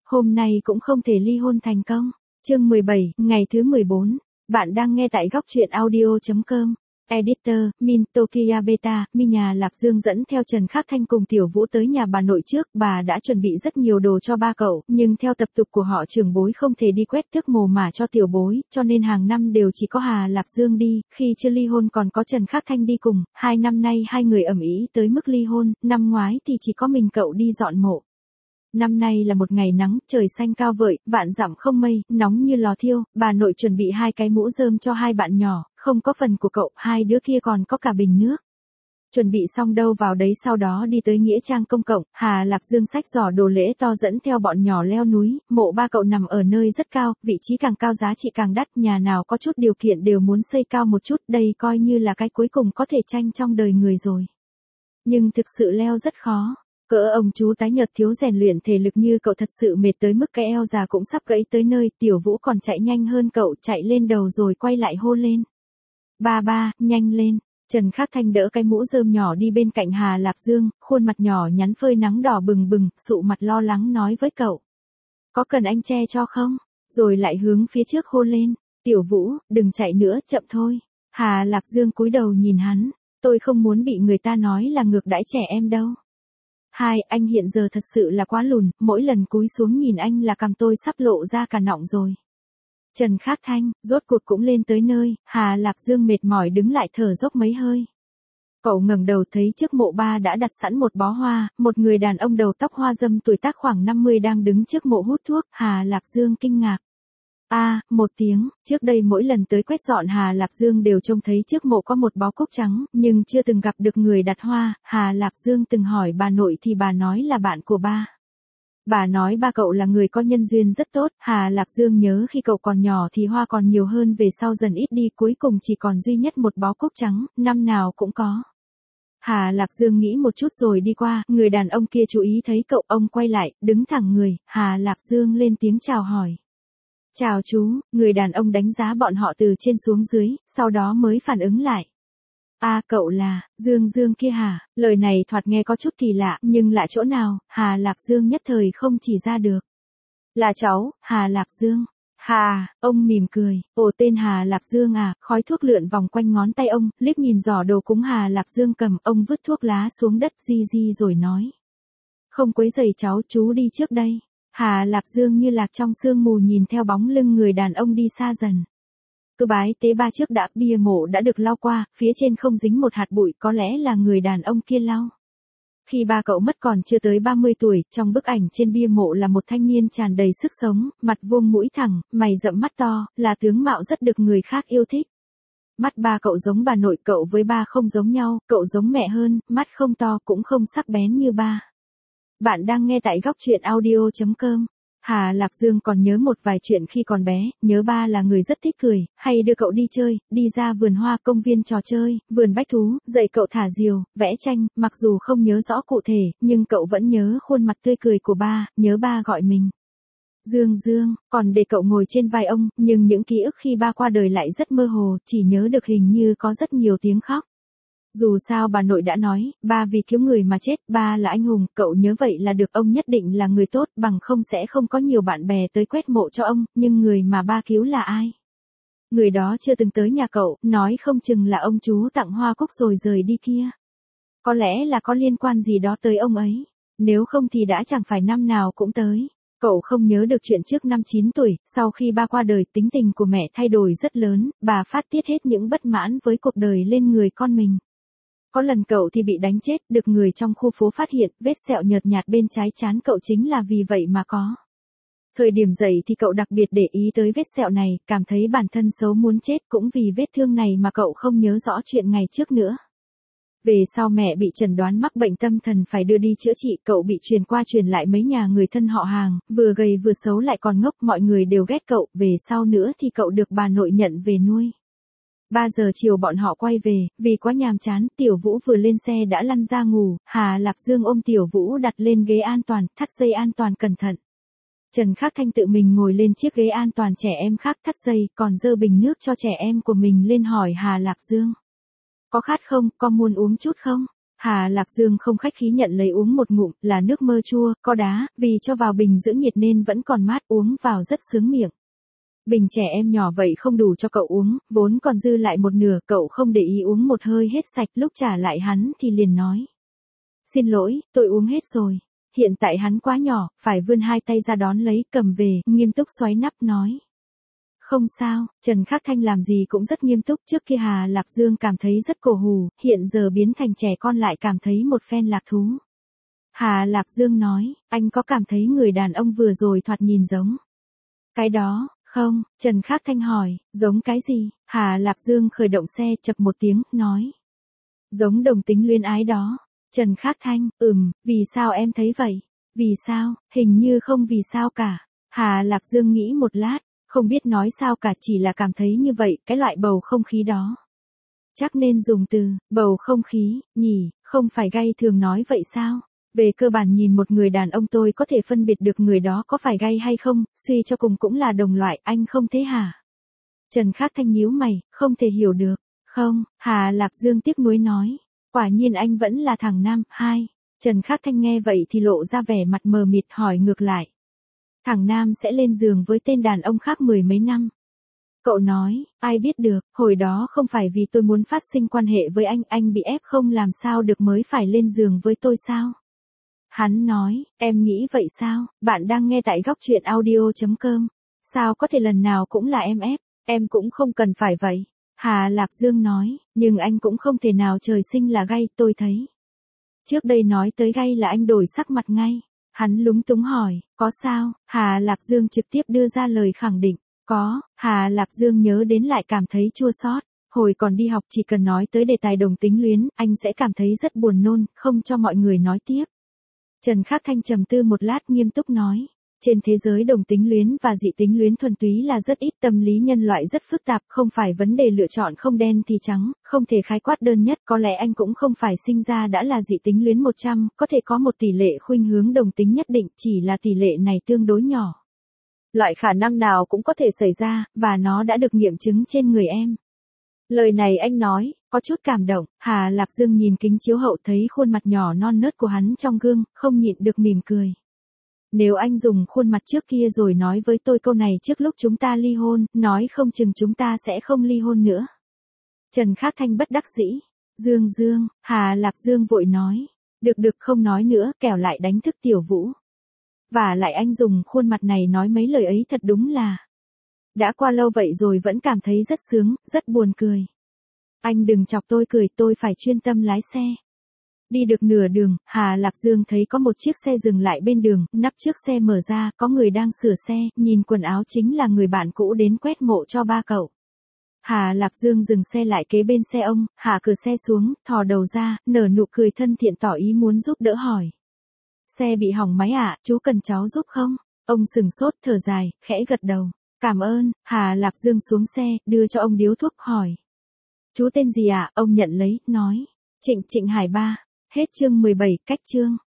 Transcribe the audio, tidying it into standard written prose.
hôm nay cũng không thể ly hôn thành công. Chương 17, ngày thứ 14. Bạn đang nghe tại góc truyện audio.com. Editor, Min Tokia Beta, Mi nhà Lạc Dương dẫn theo Trần Khắc Thanh cùng Tiểu Vũ tới nhà bà nội trước, bà đã chuẩn bị rất nhiều đồ cho ba cậu, nhưng theo tập tục của họ trưởng bối không thể đi quét tước mồ mả cho tiểu bối, cho nên hàng năm đều chỉ có Hà Lạc Dương đi, khi chưa ly hôn còn có Trần Khắc Thanh đi cùng, 2 năm nay hai người ầm ĩ tới mức ly hôn, năm ngoái thì chỉ có mình cậu đi dọn mộ. Năm nay là một ngày nắng, trời xanh cao vợi, vạn dặm không mây, nóng như lò thiêu, bà nội chuẩn bị 2 cái mũ rơm cho 2 bạn nhỏ, không có phần của cậu, 2 đứa kia còn có cả bình nước. Chuẩn bị xong đâu vào đấy sau đó đi tới nghĩa trang công cộng, Hà Lạc Dương xách giỏ đồ lễ to dẫn theo bọn nhỏ leo núi, mộ ba cậu nằm ở nơi rất cao, vị trí càng cao giá trị càng đắt, nhà nào có chút điều kiện đều muốn xây cao một chút, đây coi như là cái cuối cùng có thể tranh trong đời người rồi. Nhưng thực sự leo rất khó. Cỡ ông chú tái nhợt thiếu rèn luyện thể lực như cậu thật sự mệt tới mức cái eo già cũng sắp gãy tới nơi, Tiểu Vũ còn chạy nhanh hơn cậu, chạy lên đầu rồi quay lại hô lên. Ba, nhanh lên. Trần Khắc Thanh đỡ cái mũ rơm nhỏ đi bên cạnh Hà Lạc Dương, khuôn mặt nhỏ nhắn phơi nắng đỏ bừng bừng, sụ mặt lo lắng nói với cậu. Có cần anh che cho không? Rồi lại hướng phía trước hô lên. Tiểu Vũ, đừng chạy nữa, chậm thôi. Hà Lạc Dương cúi đầu nhìn hắn. Tôi không muốn bị người ta nói là ngược đãi trẻ em đâu. Anh hiện giờ thật sự là quá lùn, mỗi lần cúi xuống nhìn anh là cằm tôi sắp lộ ra cả nọng rồi. Trần Khắc Thanh, rốt cuộc cũng lên tới nơi, Hà Lạc Dương mệt mỏi đứng lại thở dốc mấy hơi. Cậu ngẩng đầu thấy trước mộ ba đã đặt sẵn một bó hoa, một người đàn ông đầu tóc hoa râm tuổi tác khoảng 50 đang đứng trước mộ hút thuốc, Hà Lạc Dương kinh ngạc. Một tiếng, trước đây mỗi lần tới quét dọn Hà Lạc Dương đều trông thấy trước mộ có một bó cúc trắng, nhưng chưa từng gặp được người đặt hoa, Hà Lạc Dương từng hỏi bà nội thì bà nói là bạn của ba. Bà nói ba cậu là người có nhân duyên rất tốt, Hà Lạc Dương nhớ khi cậu còn nhỏ thì hoa còn nhiều hơn về sau dần ít đi cuối cùng chỉ còn duy nhất một bó cúc trắng, năm nào cũng có. Hà Lạc Dương nghĩ một chút rồi đi qua, người đàn ông kia chú ý thấy cậu, ông quay lại, đứng thẳng người, Hà Lạc Dương lên tiếng chào hỏi. Chào chú, người đàn ông đánh giá bọn họ từ trên xuống dưới, sau đó mới phản ứng lại. Cậu là, Dương kia hả? Lời này thoạt nghe có chút kỳ lạ, nhưng lạ chỗ nào, Hà Lạc Dương nhất thời không chỉ ra được. Là cháu, Hà Lạc Dương. Ông mỉm cười, tên Hà Lạc Dương à, khói thuốc lượn vòng quanh ngón tay ông, liếc nhìn giỏ đồ cúng Hà Lạc Dương cầm, ông vứt thuốc lá xuống đất di rồi nói. Không quấy rầy cháu, chú đi trước đây. Hà Lạc Dương như lạc trong sương mù nhìn theo bóng lưng người đàn ông đi xa dần. Cứ bái tế ba trước đã, bia mộ đã được lau qua, phía trên không dính một hạt bụi, có lẽ là người đàn ông kia lau. Khi ba cậu mất còn chưa tới 30 tuổi, trong bức ảnh trên bia mộ là một thanh niên tràn đầy sức sống, mặt vuông mũi thẳng, mày rậm mắt to, là tướng mạo rất được người khác yêu thích. Mắt ba cậu giống bà nội, cậu với ba không giống nhau, cậu giống mẹ hơn, mắt không to cũng không sắc bén như ba. Bạn đang nghe tại góc truyện audio.com. Hà Lạc Dương còn nhớ một vài chuyện khi còn bé, nhớ ba là người rất thích cười, hay đưa cậu đi chơi, đi ra vườn hoa, công viên trò chơi, vườn bách thú, dạy cậu thả diều, vẽ tranh, mặc dù không nhớ rõ cụ thể, nhưng cậu vẫn nhớ khuôn mặt tươi cười của ba, nhớ ba gọi mình. Dương, còn để cậu ngồi trên vai ông, nhưng những ký ức khi ba qua đời lại rất mơ hồ, chỉ nhớ được hình như có rất nhiều tiếng khóc. Dù sao bà nội đã nói, ba vì cứu người mà chết, ba là anh hùng, cậu nhớ vậy là được, ông nhất định là người tốt, bằng không sẽ không có nhiều bạn bè tới quét mộ cho ông, nhưng người mà ba cứu là ai? Người đó chưa từng tới nhà cậu, nói không chừng là ông chú tặng hoa cúc rồi rời đi kia. Có lẽ là có liên quan gì đó tới ông ấy, nếu không thì đã chẳng phải năm nào cũng tới. Cậu không nhớ được chuyện trước năm 9 tuổi, sau khi ba qua đời tính tình của mẹ thay đổi rất lớn, bà phát tiết hết những bất mãn với cuộc đời lên người con mình. Có lần cậu thì bị đánh chết, được người trong khu phố phát hiện, vết sẹo nhợt nhạt bên trái trán cậu chính là vì vậy mà có. Thời điểm dậy thì cậu đặc biệt để ý tới vết sẹo này, cảm thấy bản thân xấu muốn chết, cũng vì vết thương này mà cậu không nhớ rõ chuyện ngày trước nữa. Về sau mẹ bị chẩn đoán mắc bệnh tâm thần phải đưa đi chữa trị, cậu bị truyền qua truyền lại mấy nhà người thân họ hàng, vừa gầy vừa xấu lại còn ngốc, mọi người đều ghét cậu, về sau nữa thì cậu được bà nội nhận về nuôi. 3 giờ chiều bọn họ quay về, vì quá nhàm chán, Tiểu Vũ vừa lên xe đã lăn ra ngủ, Hà Lạc Dương ôm Tiểu Vũ đặt lên ghế an toàn, thắt dây an toàn cẩn thận. Trần Khắc Thanh tự mình ngồi lên chiếc ghế an toàn trẻ em khác thắt dây, còn dơ bình nước cho trẻ em của mình lên hỏi Hà Lạc Dương. Có khát không, có muốn uống chút không? Hà Lạc Dương không khách khí nhận lấy uống một ngụm, là nước mơ chua, có đá, vì cho vào bình giữ nhiệt nên vẫn còn mát, uống vào rất sướng miệng. Bình trẻ em nhỏ vậy không đủ cho cậu uống, vốn còn dư lại một nửa, cậu không để ý uống một hơi hết sạch, lúc trả lại hắn thì liền nói. Xin lỗi, tôi uống hết rồi. Hiện tại hắn quá nhỏ, phải vươn hai tay ra đón lấy, cầm về, nghiêm túc xoáy nắp nói. Không sao, Trần Khắc Thanh làm gì cũng rất nghiêm túc, trước kia Hà Lạc Dương cảm thấy rất cổ hủ, hiện giờ biến thành trẻ con lại cảm thấy một phen lạc thú. Hà Lạc Dương nói, anh có cảm thấy người đàn ông vừa rồi thoạt nhìn giống? Cái đó, không, Trần Khắc Thanh hỏi, giống cái gì? Hà Lạc Dương khởi động xe chập một tiếng, nói. Giống đồng tính luyến ái đó. Trần Khắc Thanh, vì sao em thấy vậy? Vì sao, hình như không vì sao cả. Hà Lạc Dương nghĩ một lát, không biết nói sao cả, chỉ là cảm thấy như vậy, cái loại bầu không khí đó. Chắc nên dùng từ, bầu không khí, nhỉ, không phải gay thường nói vậy sao? Về cơ bản nhìn một người đàn ông tôi có thể phân biệt được người đó có phải gay hay không, suy cho cùng cũng là đồng loại, anh không thế hả? Trần Khắc Thanh nhíu mày, không thể hiểu được. Không, Hà Lạc Dương tiếc nuối nói. Quả nhiên anh vẫn là thằng nam, hai. Trần Khắc Thanh nghe vậy thì lộ ra vẻ mặt mờ mịt hỏi ngược lại. Thằng nam sẽ lên giường với tên đàn ông khác 10 mấy năm. Cậu nói, ai biết được, hồi đó không phải vì tôi muốn phát sinh quan hệ với anh bị ép không làm sao được mới phải lên giường với tôi sao? Hắn nói, em nghĩ vậy sao? Bạn đang nghe tại góc truyện audio.com. Sao có thể lần nào cũng là em ép, em cũng không cần phải vậy. Hà Lạc Dương nói, nhưng anh cũng không thể nào trời sinh là gay, tôi thấy. Trước đây nói tới gay là anh đổi sắc mặt ngay. Hắn lúng túng hỏi, có sao? Hà Lạc Dương trực tiếp đưa ra lời khẳng định. Có, Hà Lạc Dương nhớ đến lại cảm thấy chua xót. Hồi còn đi học chỉ cần nói tới đề tài đồng tính luyến, anh sẽ cảm thấy rất buồn nôn, không cho mọi người nói tiếp. Trần Khắc Thanh trầm tư một lát nghiêm túc nói. Trên thế giới đồng tính luyến và dị tính luyến thuần túy là rất ít, tâm lý nhân loại rất phức tạp, không phải vấn đề lựa chọn không đen thì trắng, không thể khái quát đơn nhất, có lẽ anh cũng không phải sinh ra đã là dị tính luyến 100, có thể có một tỷ lệ khuynh hướng đồng tính nhất định, chỉ là tỷ lệ này tương đối nhỏ. Loại khả năng nào cũng có thể xảy ra, và nó đã được nghiệm chứng trên người em. Lời này anh nói, có chút cảm động, Hà Lạc Dương nhìn kính chiếu hậu thấy khuôn mặt nhỏ non nớt của hắn trong gương, không nhịn được mỉm cười. Nếu anh dùng khuôn mặt trước kia rồi nói với tôi câu này trước lúc chúng ta ly hôn, nói không chừng chúng ta sẽ không ly hôn nữa. Trần Khắc Thanh bất đắc dĩ. Dương, Hà Lạc Dương vội nói. Được không nói nữa, kẻo lại đánh thức Tiểu Vũ. Và lại anh dùng khuôn mặt này nói mấy lời ấy thật đúng là. Đã qua lâu vậy rồi vẫn cảm thấy rất sướng, rất buồn cười. Anh đừng chọc tôi cười, tôi phải chuyên tâm lái xe. Đi được nửa đường, Hà Lạc Dương thấy có một chiếc xe dừng lại bên đường, nắp trước xe mở ra, có người đang sửa xe, nhìn quần áo chính là người bạn cũ đến quét mộ cho ba cậu. Hà Lạc Dương dừng xe lại kế bên xe ông, hạ cửa xe xuống, thò đầu ra, nở nụ cười thân thiện tỏ ý muốn giúp đỡ hỏi. Xe bị hỏng máy ạ, chú cần cháu giúp không? Ông sừng sốt thở dài, khẽ gật đầu. Cảm ơn, Hà Lạc Dương xuống xe, đưa cho ông điếu thuốc hỏi. Chú tên gì ạ? Ông nhận lấy, nói. Trịnh Hải Ba. Hết chương 17, cách chương.